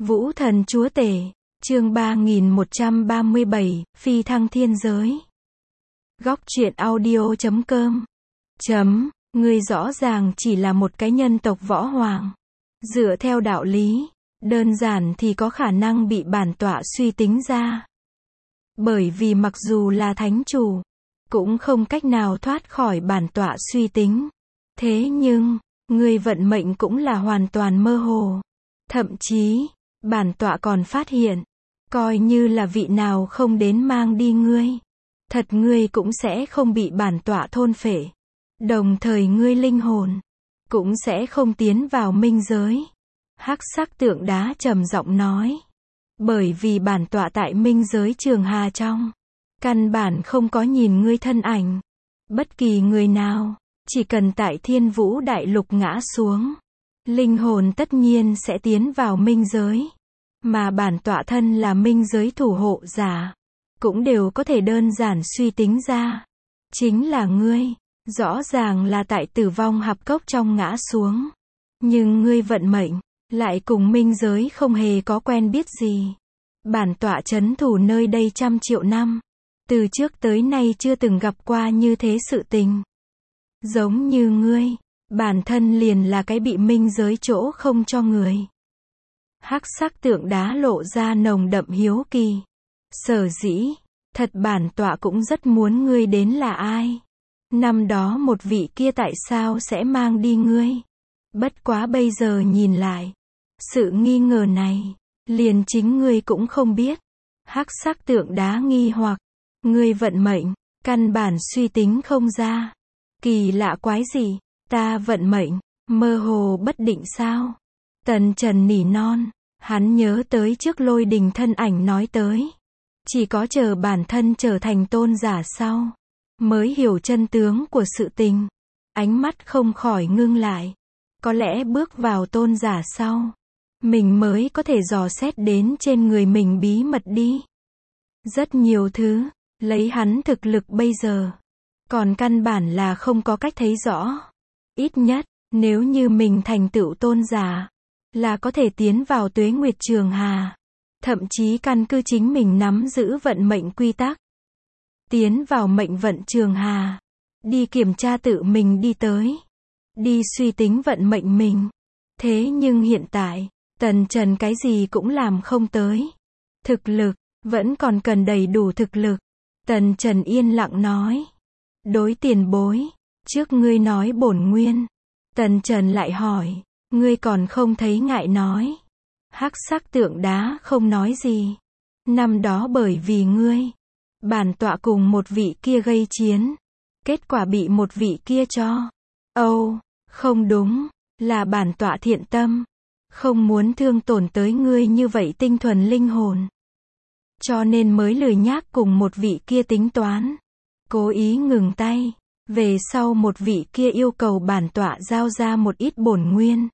Vũ thần chúa tể, chương 3137, phi thăng thiên giới. Góc truyện audio.com. Ngươi rõ ràng chỉ là một cái nhân tộc võ hoàng. Dựa theo đạo lý, đơn giản thì có khả năng bị bản tọa suy tính ra. Bởi vì mặc dù là thánh chủ, cũng không cách nào thoát khỏi bản tọa suy tính. Thế nhưng, ngươi vận mệnh cũng là hoàn toàn mơ hồ. Thậm chí, bản tọa còn phát hiện, coi như là vị nào không đến mang đi ngươi, thật ngươi cũng sẽ không bị bản tọa thôn phệ. Đồng thời ngươi linh hồn cũng sẽ không tiến vào minh giới. Hắc sắc tượng đá trầm giọng nói. Bởi vì bản tọa tại minh giới Trường Hà trong, căn bản không có nhìn ngươi thân ảnh. Bất kỳ người nào, chỉ cần tại Thiên Vũ Đại Lục ngã xuống, linh hồn tất nhiên sẽ tiến vào minh giới. Mà bản tọa thân là minh giới thủ hộ giả, cũng đều có thể đơn giản suy tính ra. Chính là ngươi, rõ ràng là tại tử vong hạp cốc trong ngã xuống. Nhưng ngươi vận mệnh, lại cùng minh giới không hề có quen biết gì. Bản tọa trấn thủ nơi đây trăm triệu năm. Từ trước tới nay chưa từng gặp qua như thế sự tình. Giống như ngươi, bản thân liền là cái bị minh giới chỗ không cho người. Hắc sắc tượng đá lộ ra nồng đậm hiếu kỳ. Sở dĩ, thật bản tọa cũng rất muốn ngươi đến là ai. Năm đó một vị kia tại sao sẽ mang đi ngươi. Bất quá bây giờ nhìn lại, sự nghi ngờ này, liền chính ngươi cũng không biết. Hắc sắc tượng đá nghi hoặc, ngươi vận mệnh, căn bản suy tính không ra. Kỳ lạ quái gì, ta vận mệnh, mơ hồ bất định sao? Tần Trần nỉ non, hắn nhớ tới trước Lôi Đình thân ảnh nói tới. Chỉ có chờ bản thân trở thành tôn giả sau, mới hiểu chân tướng của sự tình. Ánh mắt không khỏi ngưng lại. Có lẽ bước vào tôn giả sau, mình mới có thể dò xét đến trên người mình bí mật đi. Rất nhiều thứ, lấy hắn thực lực bây giờ, còn căn bản là không có cách thấy rõ. Ít nhất, nếu như mình thành tựu tôn giả, là có thể tiến vào Tuế Nguyệt Trường Hà. Thậm chí căn cứ chính mình nắm giữ vận mệnh quy tắc. Tiến vào mệnh vận Trường Hà. Đi kiểm tra tự mình đi tới. Đi suy tính vận mệnh mình. Thế nhưng hiện tại, Tần Trần cái gì cũng làm không tới. Thực lực, vẫn còn cần đầy đủ thực lực. Tần Trần yên lặng nói. Đối tiền bối, trước ngươi nói bổn nguyên. Tần Trần lại hỏi, ngươi còn không thấy ngại nói. Hắc sắc tượng đá không nói gì. Năm đó bởi vì ngươi, bản tọa cùng một vị kia gây chiến. Kết quả bị một vị kia cho. Không đúng, là bản tọa thiện tâm. Không muốn thương tổn tới ngươi như vậy tinh thuần linh hồn. Cho nên mới lười nhác cùng một vị kia tính toán. Cố ý ngừng tay. Về sau một vị kia yêu cầu bản tọa giao ra một ít bổn nguyên.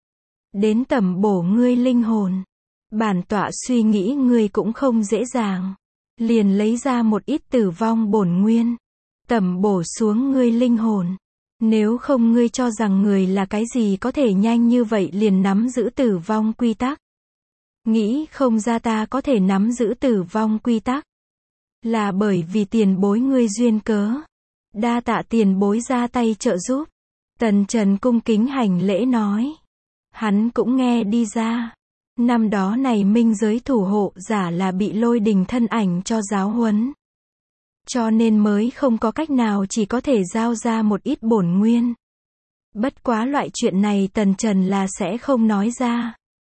Đến tầm bổ ngươi linh hồn. Bản tọa suy nghĩ ngươi cũng không dễ dàng. Liền lấy ra một ít tử vong bổn nguyên. Tầm bổ xuống ngươi linh hồn. Nếu không ngươi cho rằng người là cái gì có thể nhanh như vậy liền nắm giữ tử vong quy tắc. Nghĩ không ra ta có thể nắm giữ tử vong quy tắc. Là bởi vì tiền bối ngươi duyên cớ. Đa tạ tiền bối ra tay trợ giúp. Tần Trần cung kính hành lễ nói. Hắn cũng nghe đi ra. Năm đó này minh giới thủ hộ giả là bị Lôi Đình thân ảnh cho giáo huấn. Cho nên mới không có cách nào chỉ có thể giao ra một ít bổn nguyên. Bất quá loại chuyện này Tần Trần là sẽ không nói ra.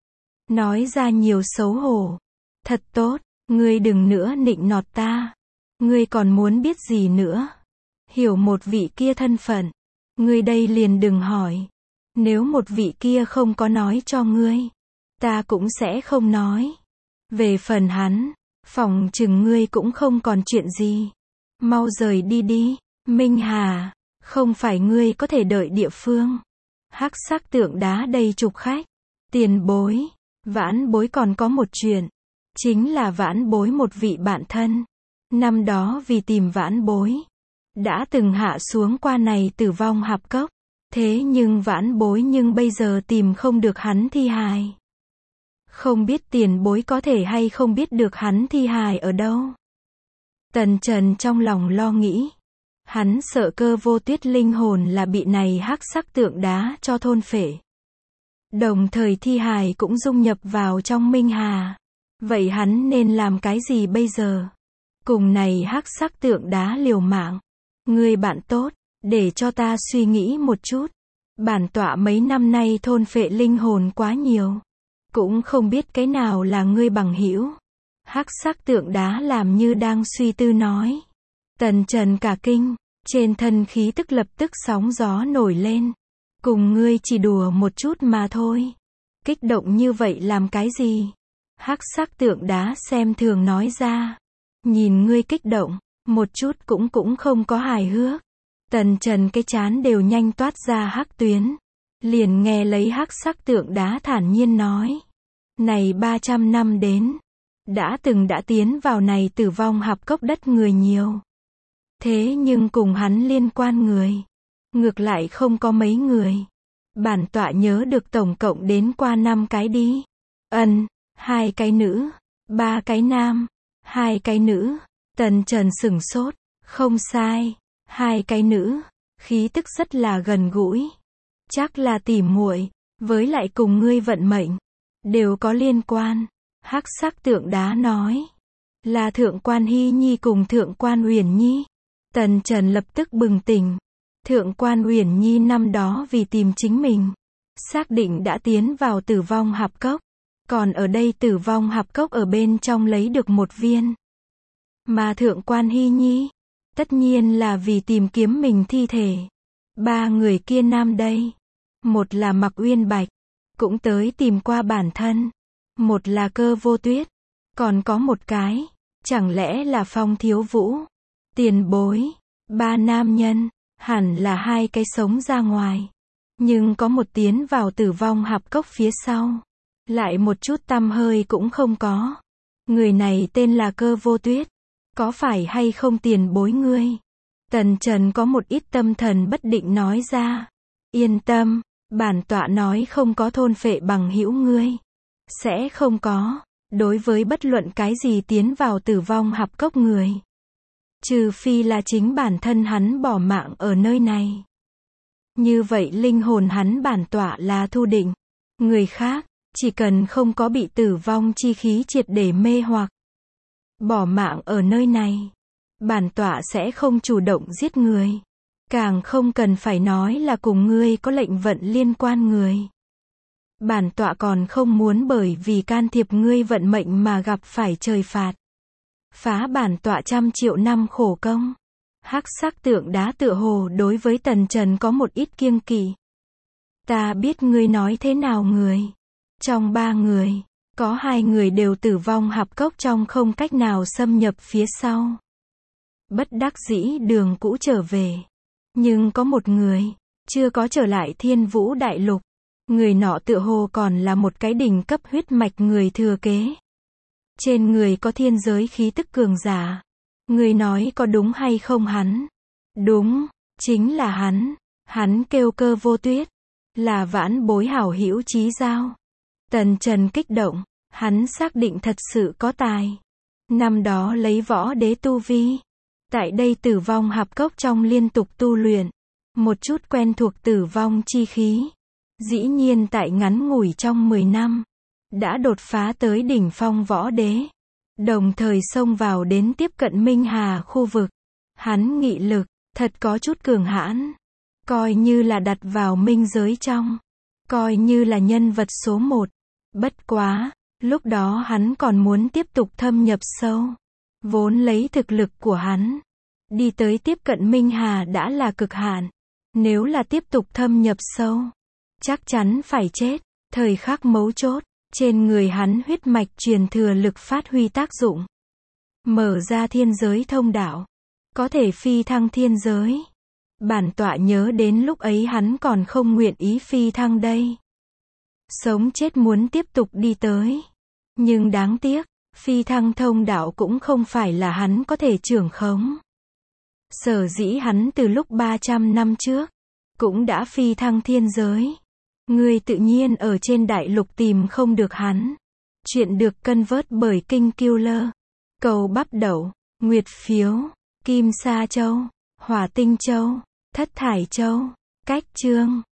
Nói ra nhiều xấu hổ. Thật tốt, ngươi đừng nữa nịnh nọt ta. Ngươi còn muốn biết gì nữa? Hiểu một vị kia thân phận. Ngươi đây liền đừng hỏi. Nếu một vị kia không có nói cho ngươi, ta cũng sẽ không nói. Về phần hắn, phỏng chừng ngươi cũng không còn chuyện gì. Mau rời đi đi, Minh Hà, không phải ngươi có thể đợi địa phương. Hắc sắc tượng đá đầy chục khách. Tiền bối, vãn bối còn có một chuyện. Chính là vãn bối một vị bạn thân. Năm đó vì tìm vãn bối, đã từng hạ xuống qua này tử vong hạp cốc. Thế nhưng vãn bối nhưng bây giờ tìm không được hắn thi hài. Không biết tiền bối có thể hay không biết được hắn thi hài ở đâu. Tần Trần trong lòng lo nghĩ. Hắn sợ Cơ Vô Tuyết linh hồn là bị này hắc sắc tượng đá cho thôn phệ. Đồng thời thi hài cũng dung nhập vào trong Minh Hà. Vậy hắn nên làm cái gì bây giờ? Cùng này hắc sắc tượng đá liều mạng. Người bạn tốt, để cho ta suy nghĩ một chút. Bản tọa mấy năm nay thôn phệ linh hồn quá nhiều. Cũng không biết cái nào là ngươi bằng hữu. Hắc sắc tượng đá làm như đang suy tư nói. Tần Trần cả kinh, trên thân khí tức lập tức sóng gió nổi lên. Cùng ngươi chỉ đùa một chút mà thôi. Kích động như vậy làm cái gì? Hắc sắc tượng đá xem thường nói ra. Nhìn ngươi kích động, một chút cũng không có hài hước. Tần Trần cái trán đều nhanh toát ra hắc tuyến. Liền nghe lấy hắc sắc tượng đá thản nhiên nói. Này 300 năm đến, đã tiến vào này tử vong hạp cốc đất người nhiều. Thế nhưng cùng hắn liên quan người, ngược lại không có mấy người. Bản tọa nhớ được tổng cộng đến qua 5 cái đi. 2 cái nữ, 3 cái nam, 2 cái nữ. Tần Trần sửng sốt, không sai, 2 cái nữ, khí tức rất là gần gũi. Chắc là tỉ muội, với lại cùng ngươi vận mệnh, đều có liên quan. Hắc sắc tượng đá nói, là Thượng quan Hy Nhi cùng Thượng quan Uyển Nhi. Tần Trần lập tức bừng tỉnh. Thượng quan Uyển Nhi năm đó vì tìm chính mình, xác định đã tiến vào tử vong hạp cốc. Còn ở đây tử vong hạp cốc ở bên trong lấy được một viên. Mà Thượng quan Hy Nhi, tất nhiên là vì tìm kiếm mình thi thể. 3 người kia nam đây. Một là Mặc Uyên Bạch, cũng tới tìm qua bản thân. Một là Cơ Vô Tuyết, còn có một cái, chẳng lẽ là Phong Thiếu Vũ? Tiền bối, 3 nam nhân, hẳn là 2 cái sống ra ngoài. Nhưng có một tiến vào tử vong hạp cốc phía sau. Lại một chút tăm hơi cũng không có. Người này tên là Cơ Vô Tuyết. Có phải hay không tiền bối ngươi? Tần Trần có một ít tâm thần bất định nói ra. Yên tâm, bản tọa nói không có thôn phệ bằng hữu ngươi. Sẽ không có, đối với bất luận cái gì tiến vào tử vong hạp cốc người. Trừ phi là chính bản thân hắn bỏ mạng ở nơi này. Như vậy linh hồn hắn bản tọa là thu định. Người khác, chỉ cần không có bị tử vong chi khí triệt để mê hoặc, bỏ mạng ở nơi này, bản tọa sẽ không chủ động giết người. Càng không cần phải nói là cùng ngươi có lệnh vận liên quan người. Bản tọa còn không muốn bởi vì can thiệp ngươi vận mệnh mà gặp phải trời phạt. Phá bản tọa 100 triệu năm khổ công. Hắc sắc tượng đá tựa hồ đối với Tần Trần có một ít kiêng kỵ. Ta biết ngươi nói thế nào người. Trong 3 người, có 2 người đều tử vong hạp cốc trong không cách nào xâm nhập phía sau. Bất đắc dĩ đường cũ trở về. Nhưng có một người, chưa có trở lại Thiên Vũ Đại Lục. Người nọ tựa hồ còn là một cái đỉnh cấp huyết mạch người thừa kế. Trên người có thiên giới khí tức cường giả. Người nói có đúng hay không hắn? Đúng, chính là hắn. Hắn kêu Cơ Vô Tuyết. Là vãn bối hảo hữu chí giao. Tần Trần kích động. Hắn xác định thật sự có tài. Năm đó lấy võ đế tu vi. Tại đây tử vong hạp cốc trong liên tục tu luyện. Một chút quen thuộc tử vong chi khí. Dĩ nhiên tại ngắn ngủi trong 10 năm. Đã đột phá tới đỉnh phong võ đế. Đồng thời xông vào đến tiếp cận Minh Hà khu vực. Hắn nghị lực, thật có chút cường hãn. Coi như là đặt vào minh giới trong. Coi như là nhân vật số 1. Bất quá, lúc đó hắn còn muốn tiếp tục thâm nhập sâu. Vốn lấy thực lực của hắn. Đi tới tiếp cận Minh Hà đã là cực hạn. Nếu là tiếp tục thâm nhập sâu, chắc chắn phải chết. Thời khắc mấu chốt, trên người hắn huyết mạch truyền thừa lực phát huy tác dụng. Mở ra thiên giới thông đạo. Có thể phi thăng thiên giới. Bản tọa nhớ đến lúc ấy hắn còn không nguyện ý phi thăng đây. Sống chết muốn tiếp tục đi tới. Nhưng đáng tiếc, phi thăng thông đạo cũng không phải là hắn có thể trưởng khống. Sở dĩ hắn từ lúc 300 năm trước, cũng đã phi thăng thiên giới. Ngươi tự nhiên ở trên đại lục tìm không được hắn. Chuyện được convert bởi King Killer. Cầu bắp đậu, nguyệt phiếu, kim sa châu, hỏa tinh châu, thất thải châu. Cách chương